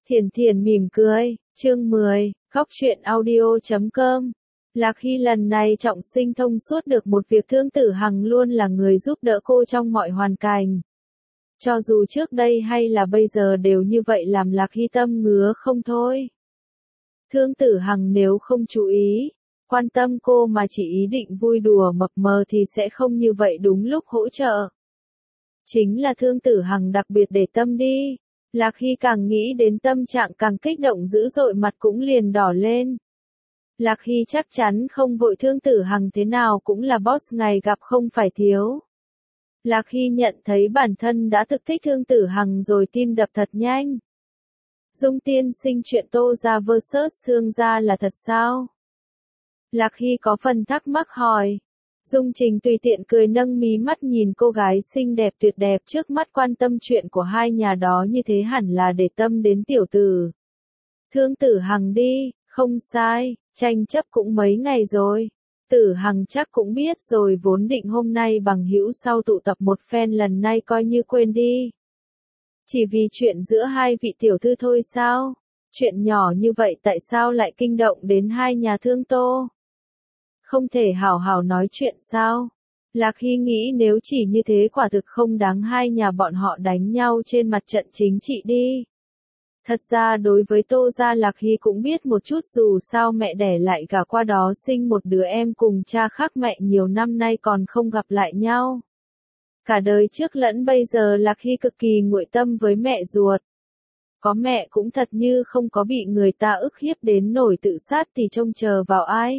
Thiền Thiền mỉm cười, chương 10, khóc chuyện audio.com. Lạc Hy lần này trọng sinh thông suốt được một việc Thương Tử Hằng luôn là người giúp đỡ cô trong mọi hoàn cảnh. Cho dù trước đây hay là bây giờ đều như vậy làm Lạc Hy tâm ngứa không thôi. Thương Tử Hằng nếu không chú ý, quan tâm cô mà chỉ ý định vui đùa mập mờ thì sẽ không như vậy đúng lúc hỗ trợ. Chính là Thương Tử Hằng đặc biệt để tâm đi. Lạc Hy càng nghĩ đến tâm trạng càng kích động dữ dội, mặt cũng liền đỏ lên. Lạc Hy chắc chắn không vội, Thương Tử Hằng thế nào cũng là boss ngày gặp không phải thiếu. Lạc Hy nhận thấy bản thân đã thực thích Thương Tử Hằng rồi, tim đập thật nhanh. Dung tiên sinh, chuyện Tô gia vs Thương gia là thật sao? Lạc Hy có phần thắc mắc hỏi. Dung Trình tùy tiện cười nâng mí mắt nhìn cô gái xinh đẹp tuyệt đẹp trước mắt, quan tâm chuyện của hai nhà đó như thế hẳn là để tâm đến tiểu tử Thương Tử Hằng đi. Không sai, tranh chấp cũng mấy ngày rồi. Tử Hằng chắc cũng biết rồi, vốn định hôm nay bằng hữu sau tụ tập một phen, lần này coi như quên đi. Chỉ vì chuyện giữa hai vị tiểu thư thôi sao? Chuyện nhỏ như vậy tại sao lại kinh động đến hai nhà Thương Tô? Không thể hảo hảo nói chuyện sao? Lạc Hy nghĩ nếu chỉ như thế quả thực không đáng hai nhà bọn họ đánh nhau trên mặt trận chính trị đi. Thật ra đối với Tô gia, Lạc Hy cũng biết một chút, dù sao mẹ đẻ lại gả qua đó sinh một đứa em cùng cha khác mẹ, nhiều năm nay còn không gặp lại nhau. Cả đời trước lẫn bây giờ Lạc Hy cực kỳ nguội tâm với mẹ ruột. Có mẹ cũng thật như không có, bị người ta ức hiếp đến nổi tự sát thì trông chờ vào ai.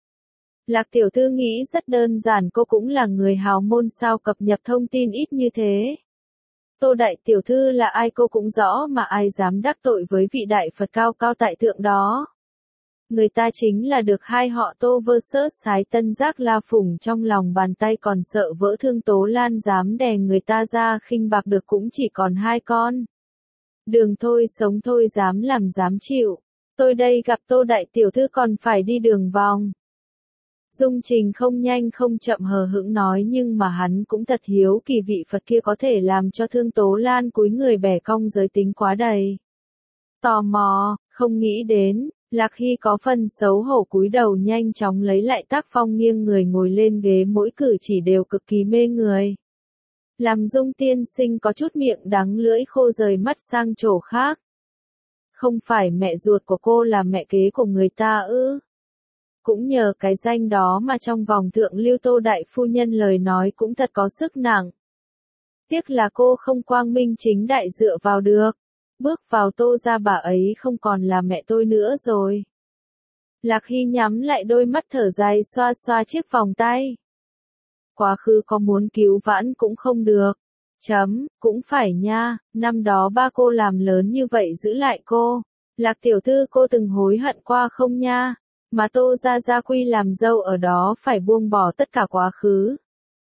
Lạc tiểu thư nghĩ rất đơn giản, cô cũng là người hào môn sao cập nhật thông tin ít như thế. Tô đại tiểu thư là ai cô cũng rõ mà, ai dám đắc tội với vị đại Phật cao cao tại thượng đó. Người ta chính là được hai họ Tô vs Sái Tân Giác La phủng trong lòng bàn tay, còn sợ vỡ Thương Tố Lan dám đè người ta ra khinh bạc được cũng chỉ còn hai con. Đường thôi sống thôi, dám làm dám chịu. Tôi đây gặp Tô đại tiểu thư còn phải đi đường vòng. Dung Trình không nhanh không chậm hờ hững nói, nhưng mà hắn cũng thật hiếu kỳ vị Phật kia có thể làm cho Thương Tố Lan cúi người bẻ cong, giới tính quá đầy. Tò mò, không nghĩ đến, Lạc Hy có phần xấu hổ cúi đầu nhanh chóng lấy lại tác phong, nghiêng người ngồi lên ghế, mỗi cử chỉ đều cực kỳ mê người. Làm Dung tiên sinh có chút miệng đắng lưỡi khô, rời mắt sang chỗ khác. Không phải mẹ ruột của cô là mẹ kế của người ta ư? Cũng nhờ cái danh đó mà trong vòng thượng lưu Tô đại phu nhân lời nói cũng thật có sức nặng. Tiếc là cô không quang minh chính đại dựa vào được. Bước vào Tô gia, bà ấy không còn là mẹ tôi nữa rồi. Lạc Hy nhắm lại đôi mắt thở dài, xoa xoa chiếc vòng tay. Quá khứ có muốn cứu vãn cũng không được. Cũng phải nha, năm đó ba cô làm lớn như vậy giữ lại cô. Lạc tiểu thư, cô từng hối hận qua không nha? Mà Tô gia gia quy làm dâu ở đó phải buông bỏ tất cả quá khứ.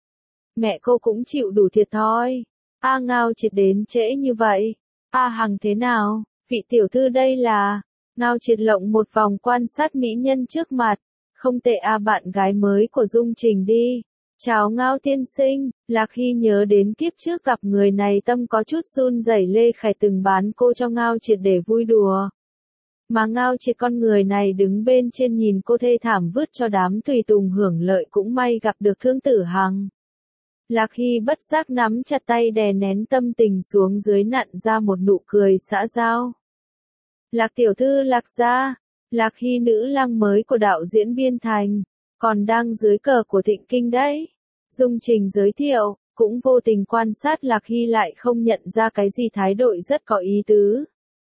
Mẹ cô cũng chịu đủ thiệt thòi. Ngao Triệt đến trễ như vậy. Hằng thế nào? Vị tiểu thư đây là... Ngao Triệt lộng một vòng quan sát mỹ nhân trước mặt. Không tệ, bạn gái mới của Dung Trình đi. Chào Ngao tiên sinh. Lạc Hy nhớ đến kiếp trước gặp người này, tâm có chút run rẩy. Lê Khải từng bán cô cho Ngao Triệt để vui đùa. Mà Ngao Triệt con người này đứng bên trên nhìn cô thê thảm vứt cho đám tùy tùng hưởng lợi, cũng may gặp được Thương Tử Hằng. Lạc Hy bất giác nắm chặt tay, đè nén tâm tình xuống dưới, nặn ra một nụ cười xã giao. Lạc tiểu thư, Lạc gia, Lạc Hy nữ lang mới của đạo diễn Biên Thành, còn đang dưới cờ của Thịnh Kinh đấy. Dung Trình giới thiệu, cũng vô tình quan sát Lạc Hy lại không nhận ra cái gì, thái độ rất có ý tứ.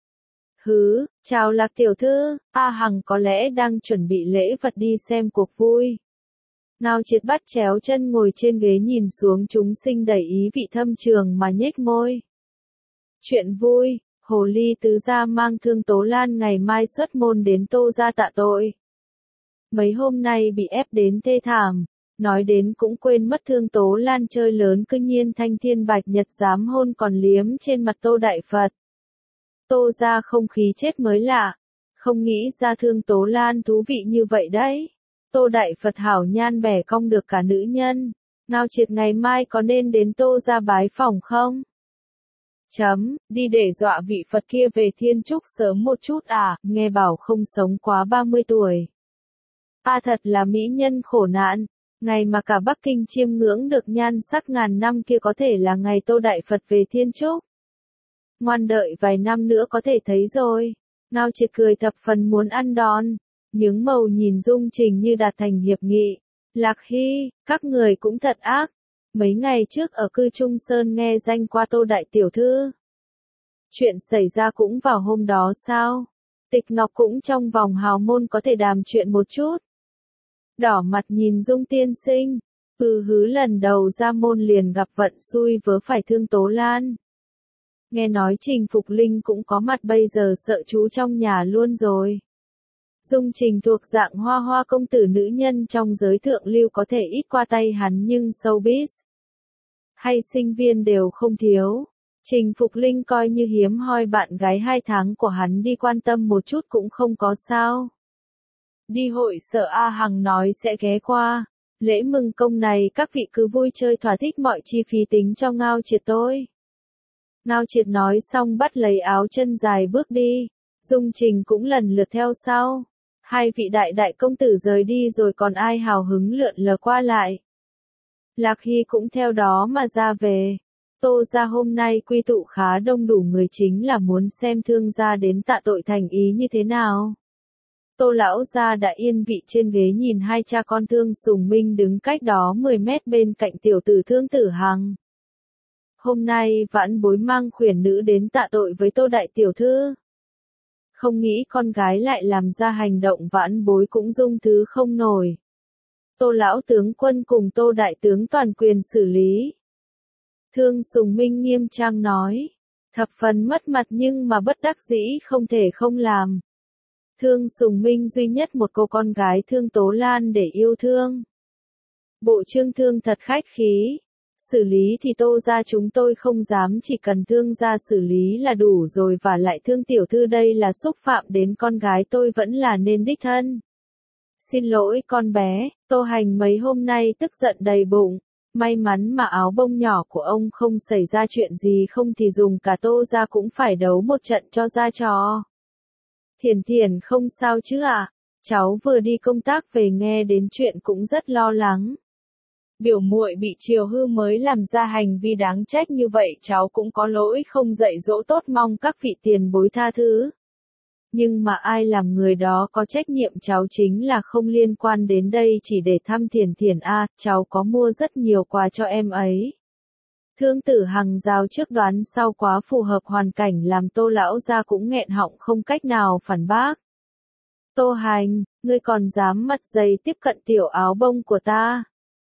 Chào Lạc tiểu thư, Hằng có lẽ đang chuẩn bị lễ vật đi xem cuộc vui. Ngao Triệt bắt chéo chân ngồi trên ghế, nhìn xuống chúng sinh đầy ý vị thâm trường mà nhếch môi. Chuyện vui, Hồ Ly tứ gia mang Thương Tố Lan ngày mai xuất môn đến Tô gia tạ tội. Mấy hôm nay bị ép đến thê thảm, nói đến cũng quên mất Thương Tố Lan chơi lớn, cứ nhiên Thanh Thiên Bạch Nhật dám hôn còn liếm trên mặt Tô đại Phật. Tô gia không khí chết mới lạ, không nghĩ ra Thương Tố Lan thú vị như vậy đấy. Tô đại Phật hảo nhan bẻ cong được cả nữ nhân. Ngao Triệt ngày mai có nên đến Tô gia bái phỏng không? Đi để dọa vị Phật kia về thiên trúc sớm một chút à, nghe bảo không sống quá 30 tuổi. Thật là mỹ nhân khổ nạn, ngày mà cả Bắc Kinh chiêm ngưỡng được nhan sắc ngàn năm kia có thể là ngày Tô Đại Phật về thiên trúc. Ngoan đợi vài năm nữa có thể thấy rồi. Ngao Triệt cười thập phần muốn ăn đòn, nhướng mầu nhìn Dung Trình Như đạt thành hiệp nghị. Lạc Hy, các người cũng thật ác. Mấy ngày trước ở cư Trung Sơn nghe danh qua Tô Đại Tiểu Thư. Chuyện xảy ra cũng vào hôm đó sao? Tịch Ngọc cũng trong vòng hào môn có thể đàm chuyện một chút. Đỏ mặt nhìn Dung tiên sinh. Hứ lần đầu ra môn liền gặp vận xui vớ phải Thương Tố Lan. Nghe nói Trình Phục Linh cũng có mặt bây giờ sợ chú trong nhà luôn rồi. Dung Trình thuộc dạng hoa hoa công tử nữ nhân trong giới thượng lưu có thể ít qua tay hắn nhưng showbiz hay sinh viên đều không thiếu. Trình Phục Linh coi như hiếm hoi bạn gái 2 tháng của hắn đi quan tâm một chút cũng không có sao. Đi hội sợ A Hằng nói sẽ ghé qua. Lễ mừng công này các vị cứ vui chơi thỏa thích mọi chi phí tính cho Ngao Triệt tôi. Ngao Triệt nói xong bắt lấy áo chân dài bước đi. Dung Trình cũng lần lượt theo sau. 2 vị đại công tử rời đi rồi còn ai hào hứng lượn lờ qua lại. Lạc Hy cũng theo đó mà ra về. Tô gia hôm nay quy tụ khá đông đủ người chính là muốn xem Thương gia đến tạ tội thành ý như thế nào. Tô lão gia đã yên vị trên ghế nhìn 2 cha con Thương Sùng Minh đứng cách đó 10 mét bên cạnh tiểu tử Thương Tử Hằng. Hôm nay vãn bối mang khuyển nữ đến tạ tội với Tô Đại Tiểu Thư. Không nghĩ con gái lại làm ra hành động vãn bối cũng dung thứ không nổi. Tô lão tướng quân cùng Tô đại tướng toàn quyền xử lý. Thương Sùng Minh nghiêm trang nói. Thập phần mất mặt nhưng mà bất đắc dĩ không thể không làm. Thương Sùng Minh duy nhất một cô con gái Thương Tố Lan để yêu thương. Bộ Trương Thương thật khách khí. Xử lý thì Tô gia chúng tôi không dám, chỉ cần Thương gia xử lý là đủ rồi, và lại Thương tiểu thư đây là xúc phạm đến con gái tôi vẫn là nên đích thân. Xin lỗi con bé, Tô Hành mấy hôm nay tức giận đầy bụng. May mắn mà áo bông nhỏ của ông không xảy ra chuyện gì, không thì dùng cả Tô gia cũng phải đấu một trận cho ra trò. Thiền Thiền không sao chứ ạ? Cháu vừa đi công tác về nghe đến chuyện cũng rất lo lắng. Biểu muội bị chiều hư mới làm ra hành vi đáng trách như vậy, cháu cũng có lỗi không dạy dỗ tốt, mong các vị tiền bối tha thứ. Nhưng mà ai làm người đó có trách nhiệm, cháu chính là không liên quan đến đây chỉ để thăm Thiền Thiền a, cháu có mua rất nhiều quà cho em ấy. Thương Tử Hằng giao trước đoán sau quá phù hợp hoàn cảnh làm Tô lão gia cũng nghẹn họng không cách nào phản bác. Tô Hành, ngươi còn dám mặt dày tiếp cận tiểu áo bông của ta.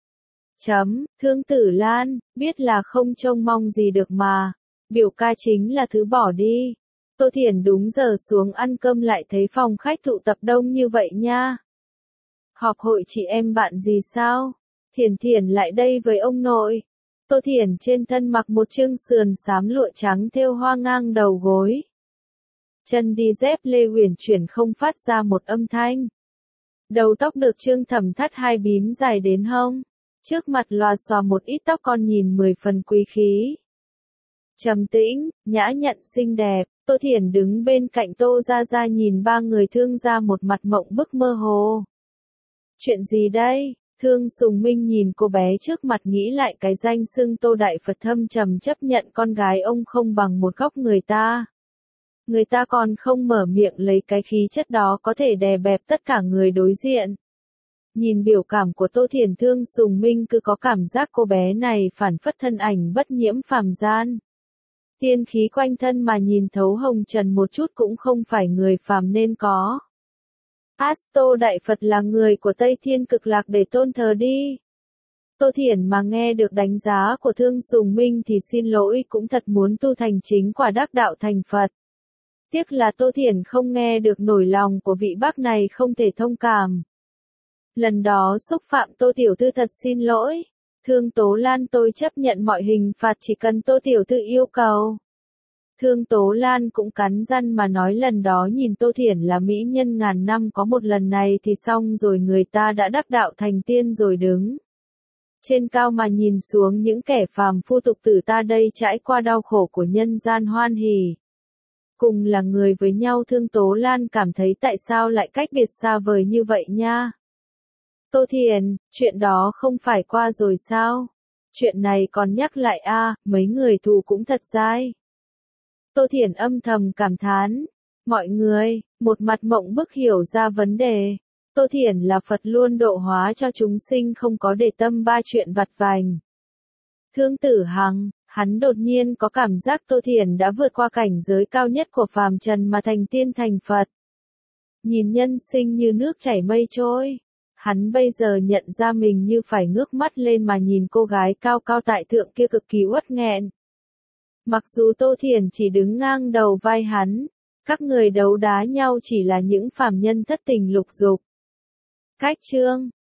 Thương Tử Lan, biết là không trông mong gì được mà. Biểu ca chính là thứ bỏ đi. Tô Thiển đúng giờ xuống ăn cơm lại thấy phòng khách tụ tập đông như vậy nha. Họp hội chị em bạn gì sao? Thiển Thiển lại đây với ông nội. Tô Thiển trên thân mặc một chiếc sườn xám lụa trắng thêu hoa ngang đầu gối. Chân đi dép lê huyền chuyển không phát ra một âm thanh. Đầu tóc được trương thẩm thắt 2 bím dài đến hông. Trước mặt lòa xòa một ít tóc con nhìn 10 phần quý khí. Trầm tĩnh, nhã nhặn xinh đẹp, Tô Thiển đứng bên cạnh Tô Gia Gia nhìn 3 người Thương gia một mặt mộng bức mơ hồ. Chuyện gì đây? Thương Sùng Minh nhìn cô bé trước mặt nghĩ lại cái danh xưng Tô Đại Phật thâm trầm chấp nhận con gái ông không bằng một góc người ta. Người ta còn không mở miệng lấy cái khí chất đó có thể đè bẹp tất cả người đối diện. Nhìn biểu cảm của Tô Thiển, Thương Sùng Minh cứ có cảm giác cô bé này phản phất thân ảnh bất nhiễm phàm gian. Tiên khí quanh thân mà nhìn thấu hồng trần một chút cũng không phải người phàm nên có. Tô Đại Phật là người của Tây Thiên Cực Lạc để tôn thờ đi. Tô Thiển mà nghe được đánh giá của Thương Sùng Minh thì xin lỗi, cũng thật muốn tu thành chính quả đắc đạo thành Phật. Tiếc là Tô Thiển không nghe được nỗi lòng của vị bác này, không thể thông cảm. Lần đó xúc phạm Tô tiểu thư thật xin lỗi. Thương Tố Lan, tôi chấp nhận mọi hình phạt chỉ cần Tô tiểu thư yêu cầu. Thương Tố Lan cũng cắn răng mà nói lần đó nhìn Tô Thiển là mỹ nhân ngàn năm, có một lần này thì xong rồi, người ta đã đắc đạo thành tiên rồi đứng. Trên cao mà nhìn xuống những kẻ phàm phu tục tử ta đây trải qua đau khổ của nhân gian hoan hỉ. Cùng là người với nhau Thương Tố Lan cảm thấy tại sao lại cách biệt xa vời như vậy nha. Tô Thiền, chuyện đó không phải qua rồi sao? Chuyện này còn nhắc lại mấy người thù cũng thật dai. Tô Thiền âm thầm cảm thán. Mọi người, một mặt mộng bức hiểu ra vấn đề. Tô Thiền là Phật luôn độ hóa cho chúng sinh không có để tâm ba chuyện vặt vành. Thương Tử Hằng, hắn đột nhiên có cảm giác Tô Thiền đã vượt qua cảnh giới cao nhất của phàm trần mà thành tiên thành Phật. Nhìn nhân sinh như nước chảy mây trôi. Hắn bây giờ nhận ra mình như phải ngước mắt lên mà nhìn cô gái cao cao tại thượng kia cực kỳ uất nghẹn. Mặc dù Tô Thiền chỉ đứng ngang đầu vai hắn, các người đấu đá nhau chỉ là những phàm nhân thất tình lục dục. Cách chương